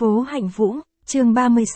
Phố Hạnh Vũ, chương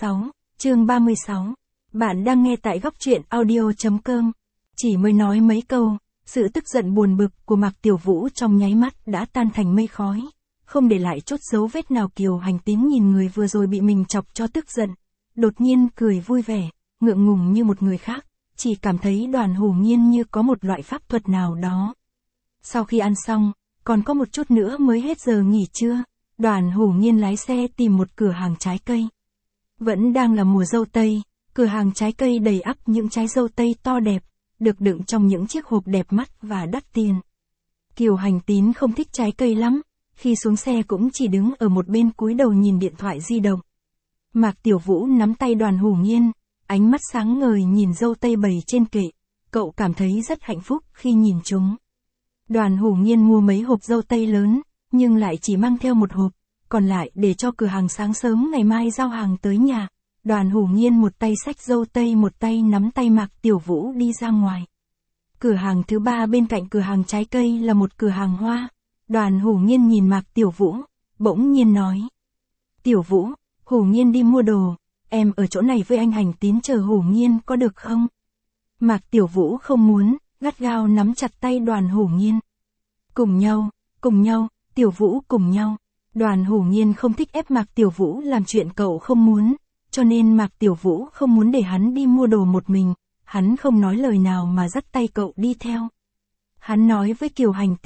36. Bạn đang nghe tại góc truyện audio.com. Chỉ mới nói mấy câu, sự tức giận buồn bực của Mạc Tiểu Vũ trong nháy mắt đã tan thành mây khói, không để lại chút dấu vết nào. Kiều Hành Tín nhìn người vừa rồi bị mình chọc cho tức giận, đột nhiên cười vui vẻ, ngượng ngùng như một người khác, chỉ cảm thấy Đoàn Hủ Nhiên như có một loại pháp thuật nào đó. Sau khi ăn xong, còn có một chút nữa mới hết giờ nghỉ trưa, Đoàn Hủ Nhiên lái xe tìm một cửa hàng trái cây. Vẫn đang là mùa dâu tây, cửa hàng trái cây đầy ắp những trái dâu tây to đẹp, được đựng trong những chiếc hộp đẹp mắt và đắt tiền. Kiều Hành Tín không thích trái cây lắm, khi xuống xe cũng chỉ đứng ở một bên cúi đầu nhìn điện thoại di động. Mạc Tiểu Vũ nắm tay Đoàn Hủ Nhiên, ánh mắt sáng ngời nhìn dâu tây bày trên kệ, cậu cảm thấy rất hạnh phúc khi nhìn chúng. Đoàn Hủ Nhiên mua mấy hộp dâu tây lớn, nhưng lại chỉ mang theo một hộp, còn lại để cho cửa hàng sáng sớm ngày mai giao hàng tới nhà. Đoàn Hủ Nhiên một tay xách dâu tây một tay nắm tay Mạc Tiểu Vũ đi ra ngoài. Cửa hàng thứ ba bên cạnh cửa hàng trái cây là một cửa hàng hoa. Đoàn Hủ Nhiên nhìn Mạc Tiểu Vũ, bỗng nhiên nói: Tiểu Vũ, Hủ Nhiên đi mua đồ, em ở chỗ này với anh Hành Tín chờ Hủ Nhiên có được không? Mạc Tiểu Vũ không muốn, gắt gao nắm chặt tay Đoàn Hủ Nhiên. Cùng nhau, Tiểu Vũ cùng nhau. Đoàn Hủ Nhiên không thích ép Mạc Tiểu Vũ làm chuyện cậu không muốn, cho nên Mạc Tiểu Vũ không muốn để hắn đi mua đồ một mình, hắn không nói lời nào mà dắt tay cậu đi theo. Hắn nói với Kiều Hành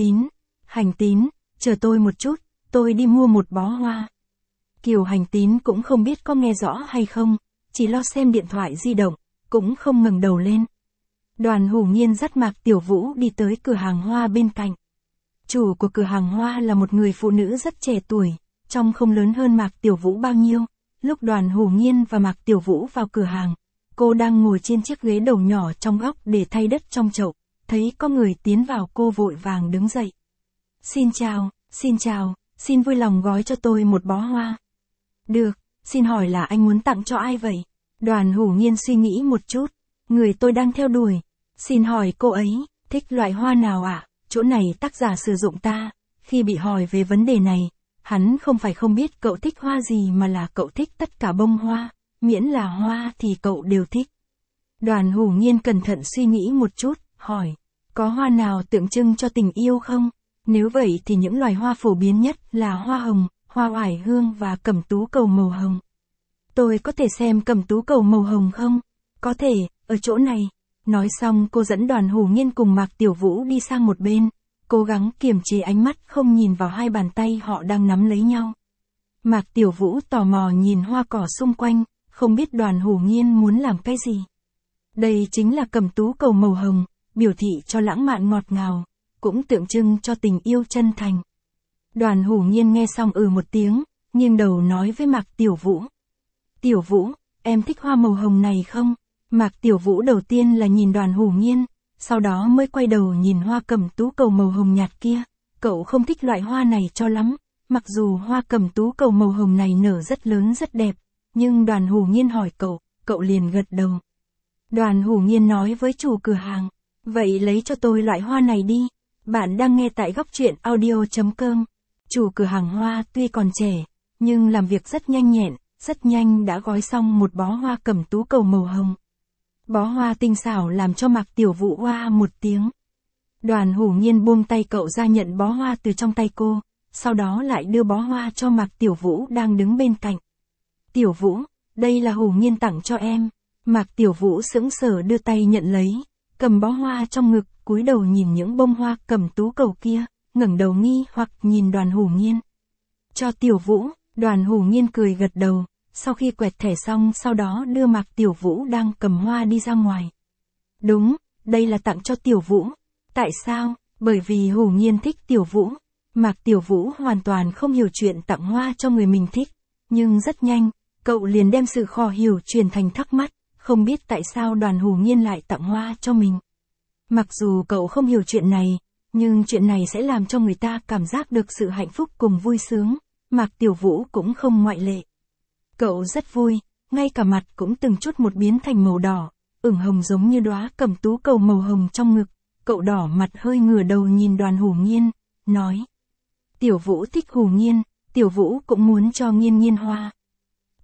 Tín, chờ tôi một chút, tôi đi mua một bó hoa. Kiều Hành Tín cũng không biết có nghe rõ hay không, chỉ lo xem điện thoại di động, cũng không ngẩng đầu lên. Đoàn Hủ Nhiên dắt Mạc Tiểu Vũ đi tới cửa hàng hoa bên cạnh. Chủ của cửa hàng hoa là một người phụ nữ rất trẻ tuổi, trông không lớn hơn Mạc Tiểu Vũ bao nhiêu. Lúc Đoàn Hủ Nhiên và Mạc Tiểu Vũ vào cửa hàng, cô đang ngồi trên chiếc ghế đầu nhỏ trong góc để thay đất trong chậu, thấy có người tiến vào cô vội vàng đứng dậy. Xin chào, xin vui lòng gói cho tôi một bó hoa. Được, xin hỏi là anh muốn tặng cho ai vậy? Đoàn Hủ Nhiên suy nghĩ một chút, người tôi đang theo đuổi. Xin hỏi cô ấy, thích loại hoa nào ạ? Chỗ này tác giả sử dụng ta. Khi bị hỏi về vấn đề này, hắn không phải không biết cậu thích hoa gì mà là cậu thích tất cả bông hoa, miễn là hoa thì cậu đều thích. Đoàn Hủ Nhiên cẩn thận suy nghĩ một chút, hỏi, có hoa nào tượng trưng cho tình yêu không? Nếu vậy thì những loài hoa phổ biến nhất là hoa hồng, hoa oải hương và cẩm tú cầu màu hồng. Tôi có thể xem cẩm tú cầu màu hồng không? Có thể, ở chỗ này. Nói xong cô dẫn Đoàn Hủ Nhiên cùng Mạc Tiểu Vũ đi sang một bên, cố gắng kiềm chế ánh mắt không nhìn vào hai bàn tay họ đang nắm lấy nhau. Mạc Tiểu Vũ tò mò nhìn hoa cỏ xung quanh, không biết Đoàn Hủ Nhiên muốn làm cái gì. Đây chính là cẩm tú cầu màu hồng, biểu thị cho lãng mạn ngọt ngào, cũng tượng trưng cho tình yêu chân thành. Đoàn Hủ Nhiên nghe xong một tiếng, nghiêng đầu nói với Mạc Tiểu Vũ. Tiểu Vũ, em thích hoa màu hồng này không? Mạc Tiểu Vũ đầu tiên là nhìn Đoàn Hủ Nhiên, sau đó mới quay đầu nhìn hoa cẩm tú cầu màu hồng nhạt kia. Cậu không thích loại hoa này cho lắm, mặc dù hoa cẩm tú cầu màu hồng này nở rất lớn rất đẹp, nhưng Đoàn Hủ Nhiên hỏi cậu liền gật đầu. Đoàn Hủ Nhiên nói với chủ cửa hàng, vậy lấy cho tôi loại hoa này đi. Bạn đang nghe tại góc truyện audio.com. Chủ cửa hàng hoa tuy còn trẻ, nhưng làm việc rất nhanh nhẹn, rất nhanh đã gói xong một bó hoa cẩm tú cầu màu hồng. Bó hoa tinh xảo làm cho Mạc Tiểu Vũ oa một tiếng. Đoàn Hủ Nhiên buông tay cậu ra nhận bó hoa từ trong tay cô, sau đó lại đưa bó hoa cho Mạc Tiểu Vũ đang đứng bên cạnh. Tiểu Vũ, đây là Hủ Nhiên tặng cho em. Mạc Tiểu Vũ sững sờ đưa tay nhận lấy, cầm bó hoa trong ngực, cúi đầu nhìn những bông hoa cẩm tú cầu kia, ngẩng đầu nghi hoặc nhìn Đoàn Hủ Nhiên. Cho Tiểu Vũ. Đoàn Hủ Nhiên cười gật đầu, sau khi quẹt thẻ xong sau đó đưa Mạc Tiểu Vũ đang cầm hoa đi ra ngoài. Đúng, đây là tặng cho Tiểu Vũ. Tại sao? Bởi vì Hủ Nhiên thích Tiểu Vũ. Mạc Tiểu Vũ hoàn toàn không hiểu chuyện tặng hoa cho người mình thích, nhưng rất nhanh, cậu liền đem sự khó hiểu chuyển thành thắc mắc, không biết tại sao Đoàn Hủ Nhiên lại tặng hoa cho mình. Mặc dù cậu không hiểu chuyện này, nhưng chuyện này sẽ làm cho người ta cảm giác được sự hạnh phúc cùng vui sướng. Mạc Tiểu Vũ cũng không ngoại lệ. Cậu rất vui, ngay cả mặt cũng từng chút một biến thành màu đỏ, ửng hồng giống như đóa cẩm tú cầu màu hồng trong ngực. Cậu đỏ mặt hơi ngửa đầu nhìn Đoàn Hủ Nhiên, nói. Tiểu Vũ thích Hủ Nhiên, Tiểu Vũ cũng muốn cho Nhiên Nhiên hoa.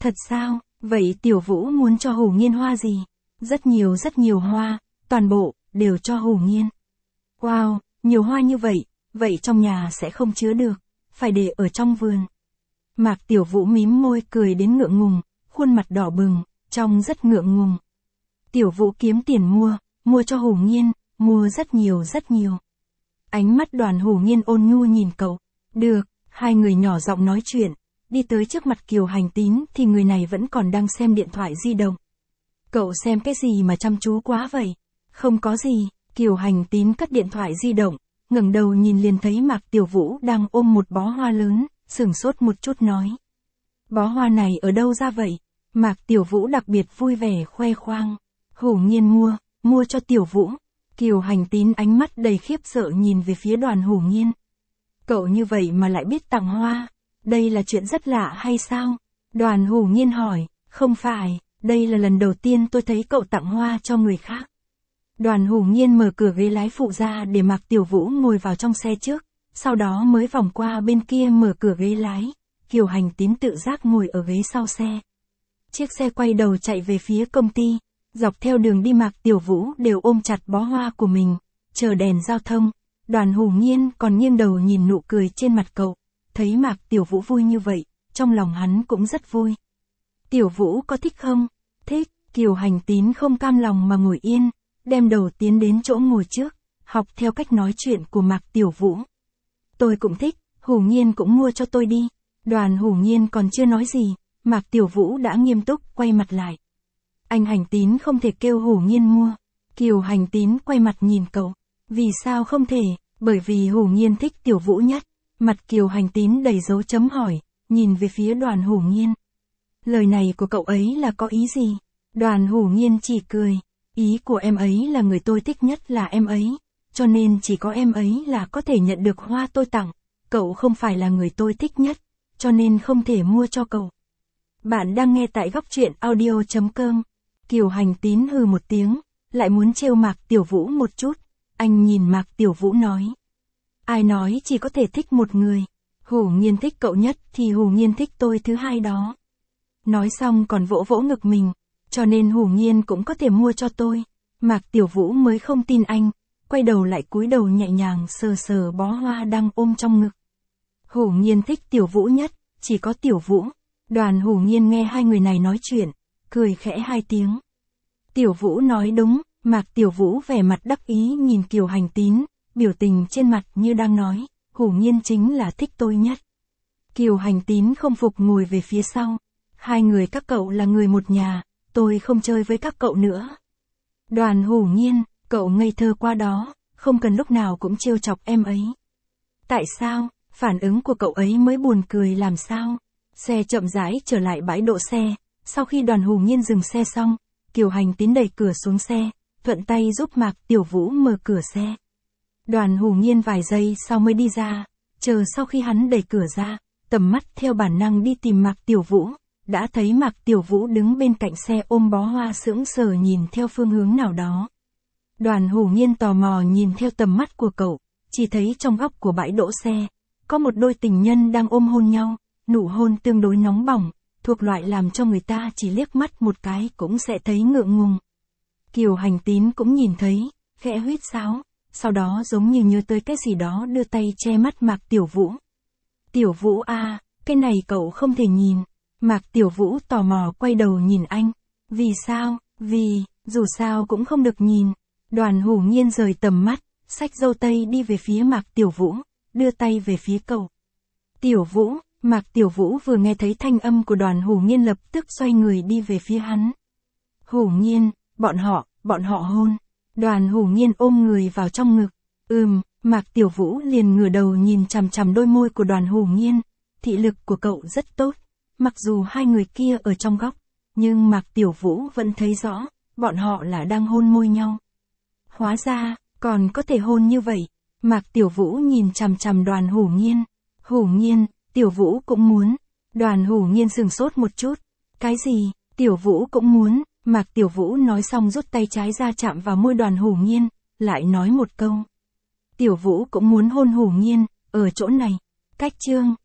Thật sao, vậy Tiểu Vũ muốn cho Hủ Nhiên hoa gì? Rất nhiều hoa, toàn bộ, đều cho Hủ Nhiên. Wow, nhiều hoa như vậy trong nhà sẽ không chứa được, phải để ở trong vườn. Mạc Tiểu Vũ mím môi cười đến ngượng ngùng, khuôn mặt đỏ bừng, trông rất ngượng ngùng. Tiểu Vũ kiếm tiền mua cho Hủ Nhiên, mua rất nhiều. Ánh mắt Đoàn Hủ Nhiên ôn nhu nhìn cậu. Được, hai người nhỏ giọng nói chuyện, đi tới trước mặt Kiều Hành Tín thì người này vẫn còn đang xem điện thoại di động. Cậu xem cái gì mà chăm chú quá vậy? Không có gì, Kiều Hành Tín cất điện thoại di động, ngẩng đầu nhìn liền thấy Mạc Tiểu Vũ đang ôm một bó hoa lớn, sửng sốt một chút nói. Bó hoa này ở đâu ra vậy? Mạc Tiểu Vũ đặc biệt vui vẻ khoe khoang. Hủ Nhiên mua cho Tiểu Vũ. Kiều Hành Tín ánh mắt đầy khiếp sợ nhìn về phía Đoàn Hủ Nhiên. Cậu như vậy mà lại biết tặng hoa, đây là chuyện rất lạ hay sao? Đoàn Hủ Nhiên hỏi, không phải, đây là lần đầu tiên tôi thấy cậu tặng hoa cho người khác. Đoàn Hủ Nhiên mở cửa ghế lái phụ ra để Mạc Tiểu Vũ ngồi vào trong xe trước, sau đó mới vòng qua bên kia mở cửa ghế lái, Kiều Hành Tín tự giác ngồi ở ghế sau xe. Chiếc xe quay đầu chạy về phía công ty, dọc theo đường đi Mạc Tiểu Vũ đều ôm chặt bó hoa của mình, chờ đèn giao thông. Đoàn Hủ Nhiên còn nghiêng đầu nhìn nụ cười trên mặt cậu, thấy Mạc Tiểu Vũ vui như vậy, trong lòng hắn cũng rất vui. Tiểu Vũ có thích không? Thích, Kiều Hành Tín không cam lòng mà ngồi yên, đem đầu tiến đến chỗ ngồi trước, học theo cách nói chuyện của Mạc Tiểu Vũ. Tôi cũng thích, Hủ Nhiên cũng mua cho tôi đi. Đoàn Hủ Nhiên còn chưa nói gì, Mạc Tiểu Vũ đã nghiêm túc quay mặt lại. Anh Hành Tín không thể kêu Hủ Nhiên mua. Kiều Hành Tín quay mặt nhìn cậu. Vì sao không thể? Bởi vì Hủ Nhiên thích Tiểu Vũ nhất. Mặt Kiều Hành Tín đầy dấu chấm hỏi, nhìn về phía Đoàn Hủ Nhiên. Lời này của cậu ấy là có ý gì? Đoàn Hủ Nhiên chỉ cười. Ý của em ấy là người tôi thích nhất là em ấy, cho nên chỉ có em ấy là có thể nhận được hoa tôi tặng. Cậu không phải là người tôi thích nhất, cho nên không thể mua cho cậu. Bạn đang nghe tại góc truyện audio.com. Kiều Hành Tín hừ một tiếng, lại muốn trêu Mạc Tiểu Vũ một chút. Anh nhìn Mạc Tiểu Vũ nói. Ai nói chỉ có thể thích một người? Hủ Nhiên thích cậu nhất thì Hủ Nhiên thích tôi thứ hai đó. Nói xong còn vỗ vỗ ngực mình, cho nên Hủ Nhiên cũng có thể mua cho tôi. Mạc Tiểu Vũ mới không tin anh, quay đầu lại cúi đầu nhẹ nhàng sờ sờ bó hoa đang ôm trong ngực. Hủ Nhiên thích Tiểu Vũ nhất, chỉ có Tiểu Vũ. Đoàn Hủ Nhiên nghe hai người này nói chuyện, cười khẽ hai tiếng. Tiểu Vũ nói đúng, Mạc Tiểu Vũ vẻ mặt đắc ý nhìn Kiều Hành Tín, biểu tình trên mặt như đang nói, Hủ Nhiên chính là thích tôi nhất. Kiều Hành Tín không phục ngồi về phía sau. Hai người các cậu là người một nhà, tôi không chơi với các cậu nữa. Đoàn Hủ Nhiên, cậu ngây thơ quá đó, không cần lúc nào cũng trêu chọc em ấy. Tại sao? Phản ứng của cậu ấy mới buồn cười làm sao? Xe chậm rãi trở lại bãi đỗ xe, sau khi Đoàn Hủ Nhiên dừng xe xong, Kiều Hành Tín đẩy cửa xuống xe, thuận tay giúp Mạc Tiểu Vũ mở cửa xe. Đoàn Hủ Nhiên vài giây sau mới đi ra, chờ sau khi hắn đẩy cửa ra, tầm mắt theo bản năng đi tìm Mạc Tiểu Vũ, đã thấy Mạc Tiểu Vũ đứng bên cạnh xe ôm bó hoa sững sờ nhìn theo phương hướng nào đó. Đoàn Hủ Nhiên tò mò nhìn theo tầm mắt của cậu, chỉ thấy trong góc của bãi đỗ xe, có một đôi tình nhân đang ôm hôn nhau, nụ hôn tương đối nóng bỏng, thuộc loại làm cho người ta chỉ liếc mắt một cái cũng sẽ thấy ngượng ngùng. Kiều Hành Tín cũng nhìn thấy, khẽ huýt sáo, sau đó giống như nhớ tới cái gì đó đưa tay che mắt Mạc Tiểu Vũ. Tiểu Vũ à, cái này cậu không thể nhìn. Mạc Tiểu Vũ tò mò quay đầu nhìn anh. Vì sao? Vì, dù sao cũng không được nhìn. Đoàn Hủ Nhiên rời tầm mắt, xách dâu tây đi về phía Mạc Tiểu Vũ, đưa tay về phía cậu. Tiểu Vũ, Mạc Tiểu Vũ vừa nghe thấy thanh âm của Đoàn Hủ Nhiên lập tức xoay người đi về phía hắn. Hủ Nhiên, bọn họ hôn. Đoàn Hủ Nhiên ôm người vào trong ngực. Mạc Tiểu Vũ liền ngửa đầu nhìn chằm chằm đôi môi của Đoàn Hủ Nhiên. Thị lực của cậu rất tốt. Mặc dù hai người kia ở trong góc, nhưng Mạc Tiểu Vũ vẫn thấy rõ, bọn họ là đang hôn môi nhau. Hóa ra, còn có thể hôn như vậy. Mạc Tiểu Vũ nhìn chằm chằm Đoàn Hủ Nhiên. Hủ Nhiên, Tiểu Vũ cũng muốn. Đoàn Hủ Nhiên sửng sốt một chút. Cái gì? Tiểu Vũ cũng muốn. Mạc Tiểu Vũ nói xong rút tay trái ra chạm vào môi Đoàn Hủ Nhiên, lại nói một câu. Tiểu Vũ cũng muốn hôn Hủ Nhiên, ở chỗ này. Cách chương